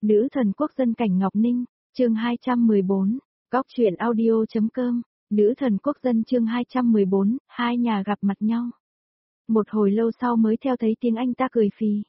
Nữ thần quốc dân Cảnh Ngọc Ninh, chương 214, góc truyện audio.com, nữ thần quốc dân chương 214, hai nhà gặp mặt nhau. Một hồi lâu sau mới theo thấy tiếng anh ta cười phì.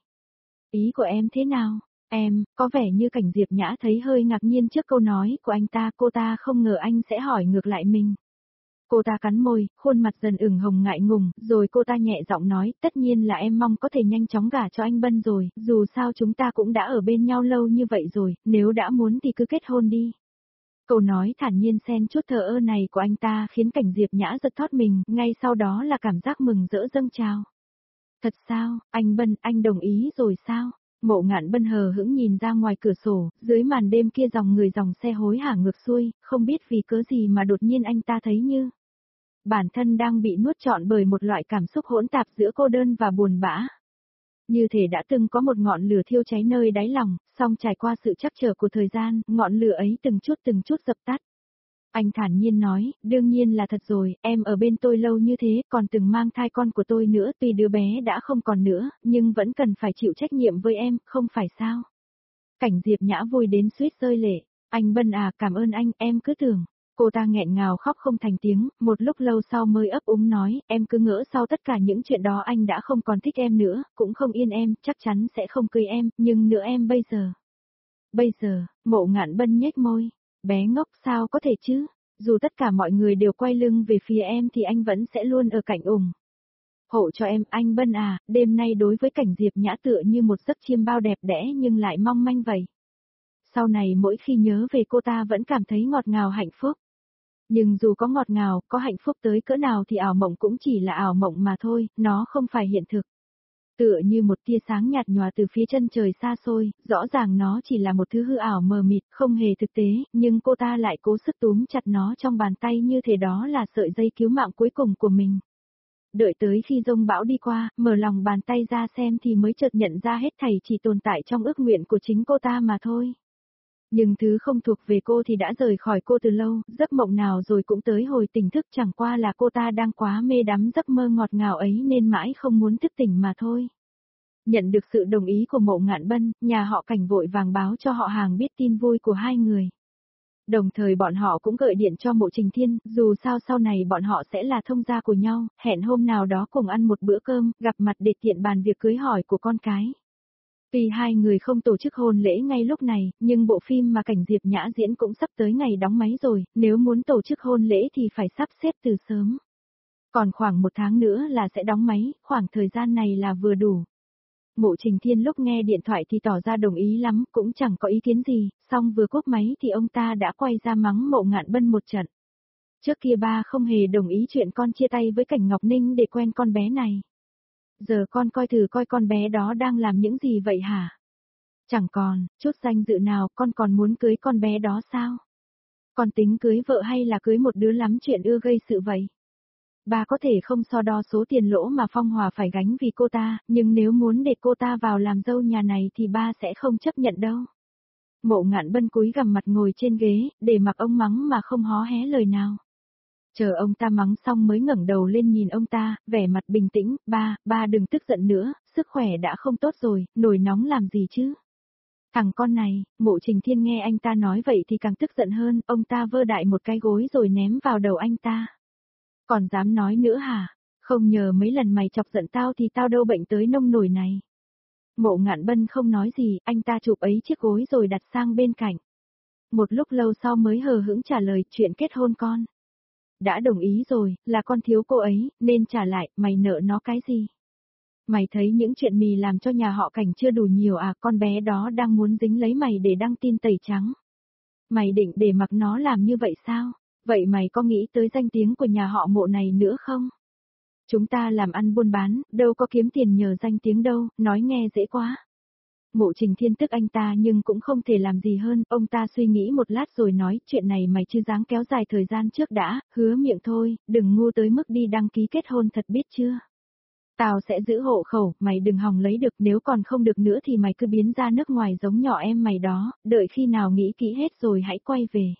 Ý của em thế nào? Em, có vẻ như Cảnh Diệp Nhã thấy hơi ngạc nhiên trước câu nói của anh ta, cô ta không ngờ anh sẽ hỏi ngược lại mình. Cô ta cắn môi, khuôn mặt dần ửng hồng ngại ngùng, rồi cô ta nhẹ giọng nói, tất nhiên là em mong có thể nhanh chóng gả cho anh Bân rồi, dù sao chúng ta cũng đã ở bên nhau lâu như vậy rồi, nếu đã muốn thì cứ kết hôn đi. Câu nói thản nhiên xen chút thờ ơ này của anh ta khiến Cảnh Diệp Nhã giật thót mình, ngay sau đó là cảm giác mừng rỡ dâng trào. Thật sao, anh Bân, anh đồng ý rồi sao? Mộ Ngạn Bân hờ hững nhìn ra ngoài cửa sổ, dưới màn đêm kia dòng người dòng xe hối hả ngược xuôi, không biết vì cớ gì mà đột nhiên anh ta thấy như bản thân đang bị nuốt trọn bởi một loại cảm xúc hỗn tạp giữa cô đơn và buồn bã. Như thể đã từng có một ngọn lửa thiêu cháy nơi đáy lòng, song trải qua sự trắc trở của thời gian, ngọn lửa ấy từng chút dập tắt. Anh thản nhiên nói, đương nhiên là thật rồi, em ở bên tôi lâu như thế, còn từng mang thai con của tôi nữa, tuy đứa bé đã không còn nữa, nhưng vẫn cần phải chịu trách nhiệm với em, không phải sao? Cảnh Diệp Nhã vui đến suýt rơi lệ, anh Bân à, cảm ơn anh, em cứ tưởng. Cô ta nghẹn ngào khóc không thành tiếng, một lúc lâu sau mới ấp úng nói, em cứ ngỡ sau tất cả những chuyện đó anh đã không còn thích em nữa, cũng không yên em, chắc chắn sẽ không cưới em, nhưng nữa em bây giờ. Bây giờ, Mộ Ngạn Bân nhếch môi, bé ngốc sao có thể chứ, dù tất cả mọi người đều quay lưng về phía em thì anh vẫn sẽ luôn ở cạnh ủng. Hộ cho em, anh Bân à, đêm nay đối với Cảnh Diệp Nhã tựa như một giấc chiêm bao đẹp đẽ nhưng lại mong manh vậy. Sau này mỗi khi nhớ về cô ta vẫn cảm thấy ngọt ngào hạnh phúc. Nhưng dù có ngọt ngào, có hạnh phúc tới cỡ nào thì ảo mộng cũng chỉ là ảo mộng mà thôi, nó không phải hiện thực. Tựa như một tia sáng nhạt nhòa từ phía chân trời xa xôi, rõ ràng nó chỉ là một thứ hư ảo mờ mịt, không hề thực tế, nhưng cô ta lại cố sức túm chặt nó trong bàn tay như thể đó là sợi dây cứu mạng cuối cùng của mình. Đợi tới khi giông bão đi qua, mở lòng bàn tay ra xem thì mới chợt nhận ra hết thảy chỉ tồn tại trong ước nguyện của chính cô ta mà thôi. Nhưng thứ không thuộc về cô thì đã rời khỏi cô từ lâu, giấc mộng nào rồi cũng tới hồi tỉnh thức, chẳng qua là cô ta đang quá mê đắm giấc mơ ngọt ngào ấy nên mãi không muốn thức tỉnh mà thôi. Nhận được sự đồng ý của Mộ Ngạn Bân, nhà họ Cảnh vội vàng báo cho họ hàng biết tin vui của hai người. Đồng thời bọn họ cũng gợi điện cho Mộ Trình Thiên, dù sao sau này bọn họ sẽ là thông gia của nhau, hẹn hôm nào đó cùng ăn một bữa cơm, gặp mặt để tiện bàn việc cưới hỏi của con cái. Tuy hai người không tổ chức hôn lễ ngay lúc này, nhưng bộ phim mà Cảnh Diệp Nhã diễn cũng sắp tới ngày đóng máy rồi, nếu muốn tổ chức hôn lễ thì phải sắp xếp từ sớm. Còn khoảng 1 tháng nữa là sẽ đóng máy, khoảng thời gian này là vừa đủ. Mộ Trình Thiên lúc nghe điện thoại thì tỏ ra đồng ý lắm, cũng chẳng có ý kiến gì, xong vừa cúp máy thì ông ta đã quay ra mắng Mộ Ngạn Bân một trận. Trước kia ba không hề đồng ý chuyện con chia tay với Cảnh Ngọc Ninh để quen con bé này. Giờ con coi thử coi con bé đó đang làm những gì vậy hả? Chẳng còn, chút danh dự nào, con còn muốn cưới con bé đó sao? Con tính cưới vợ hay là cưới một đứa lắm chuyện ưa gây sự vậy? Ba có thể không so đo số tiền lỗ mà Phong Hòa phải gánh vì cô ta, nhưng nếu muốn để cô ta vào làm dâu nhà này thì ba sẽ không chấp nhận đâu. Mộ Ngạn Bân cúi gằm mặt ngồi trên ghế, để mặc ông mắng mà không hó hé lời nào. Chờ ông ta mắng xong mới ngẩng đầu lên nhìn ông ta, vẻ mặt bình tĩnh, ba đừng tức giận nữa, sức khỏe đã không tốt rồi, nổi nóng làm gì chứ. Thằng con này, Mộ Trình Thiên nghe anh ta nói vậy thì càng tức giận hơn, ông ta vơ đại một cái gối rồi ném vào đầu anh ta. Còn dám nói nữa hả? Không nhờ mấy lần mày chọc giận tao thì tao đâu bệnh tới nông nổi này. Mộ Ngạn Bân không nói gì, anh ta chụp ấy chiếc gối rồi đặt sang bên cạnh. Một lúc lâu sau mới hờ hững trả lời chuyện kết hôn con. Đã đồng ý rồi, là con thiếu cô ấy, nên trả lại, mày nợ nó cái gì? Mày thấy những chuyện mì làm cho nhà họ Cảnh chưa đủ nhiều à, con bé đó đang muốn dính lấy mày để đăng tin tẩy trắng. Mày định để mặc nó làm như vậy sao? Vậy mày có nghĩ tới danh tiếng của nhà họ Mộ này nữa không? Chúng ta làm ăn buôn bán, đâu có kiếm tiền nhờ danh tiếng đâu, nói nghe dễ quá. Mộ Trình Thiên tức anh ta nhưng cũng không thể làm gì hơn, ông ta suy nghĩ một lát rồi nói, chuyện này mày chưa dáng kéo dài thời gian trước đã, hứa miệng thôi, đừng ngu tới mức đi đăng ký kết hôn thật biết chưa. Tao sẽ giữ hộ khẩu, mày đừng hòng lấy được, nếu còn không được nữa thì mày cứ biến ra nước ngoài giống nhỏ em mày đó, đợi khi nào nghĩ kỹ hết rồi hãy quay về.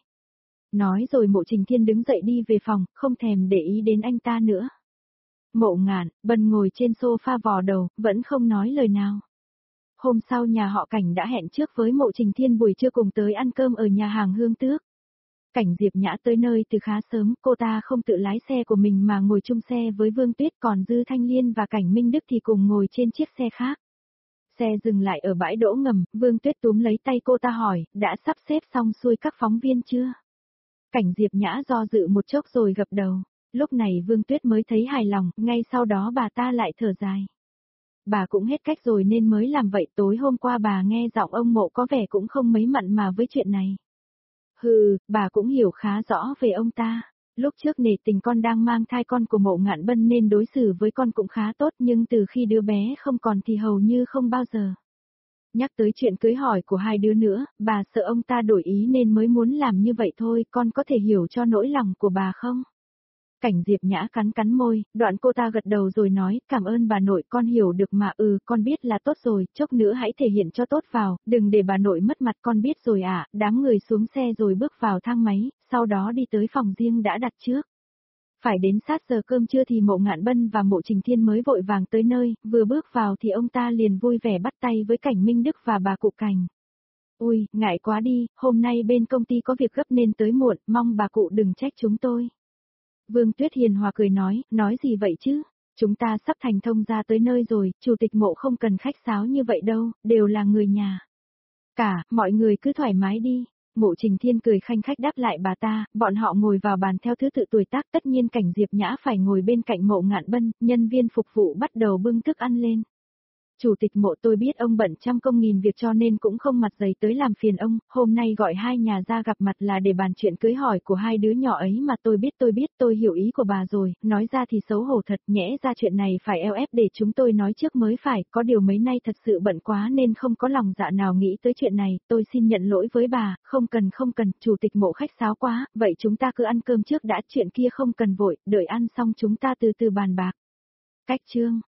Nói rồi Mộ Trình Thiên đứng dậy đi về phòng, không thèm để ý đến anh ta nữa. Mộ Ngạn Bân ngồi trên sofa vò đầu, vẫn không nói lời nào. Hôm sau nhà họ Cảnh đã hẹn trước với Mộ Trình Thiên buổi trưa cùng tới ăn cơm ở nhà hàng Hương Tước. Cảnh Diệp Nhã tới nơi từ khá sớm, cô ta không tự lái xe của mình mà ngồi chung xe với Vương Tuyết, còn Dư Thanh Liên và Cảnh Minh Đức thì cùng ngồi trên chiếc xe khác. Xe dừng lại ở bãi đỗ ngầm, Vương Tuyết túm lấy tay cô ta hỏi, đã sắp xếp xong xuôi các phóng viên chưa? Cảnh Diệp Nhã do dự một chốc rồi gật đầu. Lúc này Vương Tuyết mới thấy hài lòng, ngay sau đó bà ta lại thở dài. Bà cũng hết cách rồi nên mới làm vậy, tối hôm qua bà nghe giọng ông Mộ có vẻ cũng không mấy mặn mà với chuyện này. Bà cũng hiểu khá rõ về ông ta. Lúc trước nể tình con đang mang thai con của Mộ Ngạn Bân nên đối xử với con cũng khá tốt, nhưng từ khi đứa bé không còn thì hầu như không bao giờ. Nhắc tới chuyện cưới hỏi của hai đứa nữa, bà sợ ông ta đổi ý nên mới muốn làm như vậy thôi, con có thể hiểu cho nỗi lòng của bà không? Cảnh Diệp Nhã cắn cắn môi, đoạn cô ta gật đầu rồi nói, cảm ơn bà nội, con hiểu được mà. Con biết là tốt rồi, chốc nữa hãy thể hiện cho tốt vào, đừng để bà nội mất mặt, con biết rồi ạ. Đám người xuống xe rồi bước vào thang máy, sau đó đi tới phòng riêng đã đặt trước. Phải đến sát giờ cơm trưa thì Mộ Ngạn Bân và Mộ Trình Thiên mới vội vàng tới nơi, vừa bước vào thì ông ta liền vui vẻ bắt tay với Cảnh Minh Đức và bà cụ Cảnh. Ui, ngại quá đi, hôm nay bên công ty có việc gấp nên tới muộn, mong bà cụ đừng trách chúng tôi. Vương Tuyết hiền hòa cười nói gì vậy chứ? Chúng ta sắp thành thông ra tới nơi rồi, chủ tịch Mộ không cần khách sáo như vậy đâu, đều là người nhà. Mọi người cứ thoải mái đi. Mộ Trình Thiên cười khanh khách đáp lại bà ta, bọn họ ngồi vào bàn theo thứ tự tuổi tác, tất nhiên Cảnh Diệp Nhã phải ngồi bên cạnh Mộ Ngạn Bân, nhân viên phục vụ bắt đầu bưng thức ăn lên. Chủ tịch Mộ, tôi biết ông bận trăm công nghìn việc cho nên cũng không mặt dày tới làm phiền ông, hôm nay gọi hai nhà ra gặp mặt là để bàn chuyện cưới hỏi của hai đứa nhỏ ấy mà. Tôi hiểu ý của bà rồi, nói ra thì xấu hổ thật, nhẽ ra chuyện này phải eo ép để chúng tôi nói trước mới phải, có điều mấy nay thật sự bận quá nên không có lòng dạ nào nghĩ tới chuyện này, tôi xin nhận lỗi với bà. Không cần, Chủ tịch Mộ khách sáo quá, vậy chúng ta cứ ăn cơm trước đã, chuyện kia không cần vội, đợi ăn xong chúng ta từ từ bàn bạc. Cách chương